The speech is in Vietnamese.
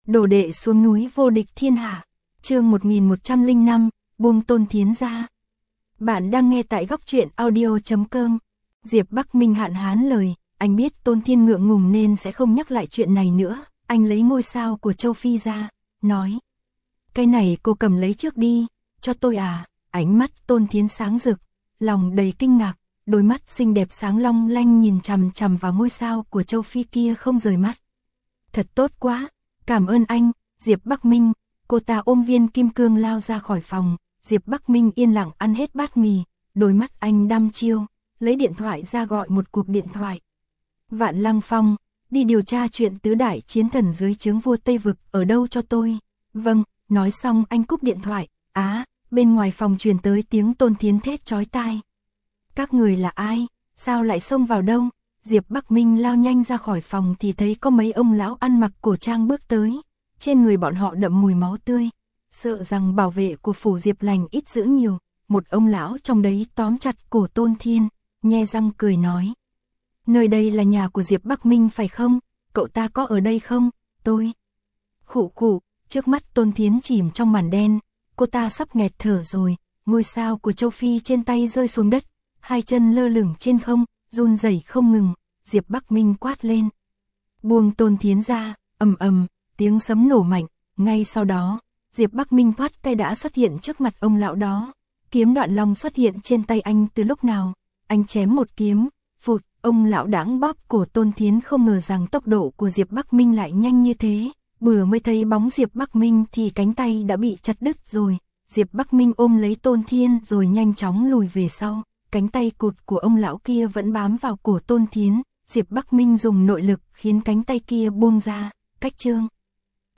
Đồ đệ xuống núi vô địch thiên hạ. Chương 1105, buông Tôn Thiến ra. Bạn đang nghe tại góc truyện audio.com. Diệp Bắc Minh hạn hán lời, anh biết Tôn Thiên ngượng ngùng nên sẽ không nhắc lại chuyện này nữa. Anh lấy ngôi sao của Châu Phi ra, nói: "Cái này cô cầm lấy trước đi, cho tôi à?" Ánh mắt Tôn Thiến sáng rực, lòng đầy kinh ngạc, đôi mắt xinh đẹp sáng long lanh nhìn chằm chằm vào ngôi sao của Châu Phi kia không rời mắt. "Thật tốt quá, cảm ơn anh, Diệp Bắc Minh." Cô ta ôm viên kim cương lao ra khỏi phòng. Diệp Bắc Minh yên lặng ăn hết bát mì, đôi mắt anh đăm chiêu, lấy điện thoại ra gọi một cuộc điện thoại. "Vạn Lăng Phong, đi điều tra chuyện tứ đại chiến thần dưới trướng vua Tây Vực ở đâu cho tôi." "Vâng." Nói xong anh cúp điện thoại. Bên ngoài phòng truyền tới tiếng Tôn Thiến thét chói tai. "Các người là ai? Sao lại xông vào đâu?" Diệp Bắc Minh lao nhanh ra khỏi phòng thì thấy có mấy ông lão ăn mặc cổ trang bước tới. Trên người bọn họ đậm mùi máu tươi. Sợ rằng bảo vệ của phủ Diệp Lành ít giữ nhiều. Một ông lão trong đấy tóm chặt cổ Tôn Thiên, nhe răng cười nói: "Nơi đây là nhà của Diệp Bắc Minh phải không? Cậu ta có ở đây không?" "Tôi..." Khụ khụ. Trước mắt Tôn Thiến chìm trong màn đen. Cô ta sắp nghẹt thở rồi. Ngôi sao của Châu Phi trên tay rơi xuống đất, hai chân lơ lửng trên không, run rẩy không ngừng. Diệp Bắc Minh quát lên: "Buông Tôn Thiến ra!" Ầm ầm, tiếng sấm nổ mạnh. Ngay sau đó, Diệp Bắc Minh thoát tay đã xuất hiện trước mặt ông lão đó. Kiếm Đoạn Long xuất hiện trên tay anh từ lúc nào. Anh chém một kiếm, phụt, ông lão đãng bóp cổ Tôn Thiến, không ngờ rằng tốc độ của Diệp Bắc Minh lại nhanh như thế. Vừa mới thấy bóng Diệp Bắc Minh thì cánh tay đã bị chặt đứt rồi. Diệp Bắc Minh ôm lấy Tôn Thiên rồi nhanh chóng lùi về sau. Cánh tay cụt của ông lão kia vẫn bám vào cổ Tôn Thiến. Diệp Bắc Minh dùng nội lực khiến cánh tay kia buông ra. Cách chương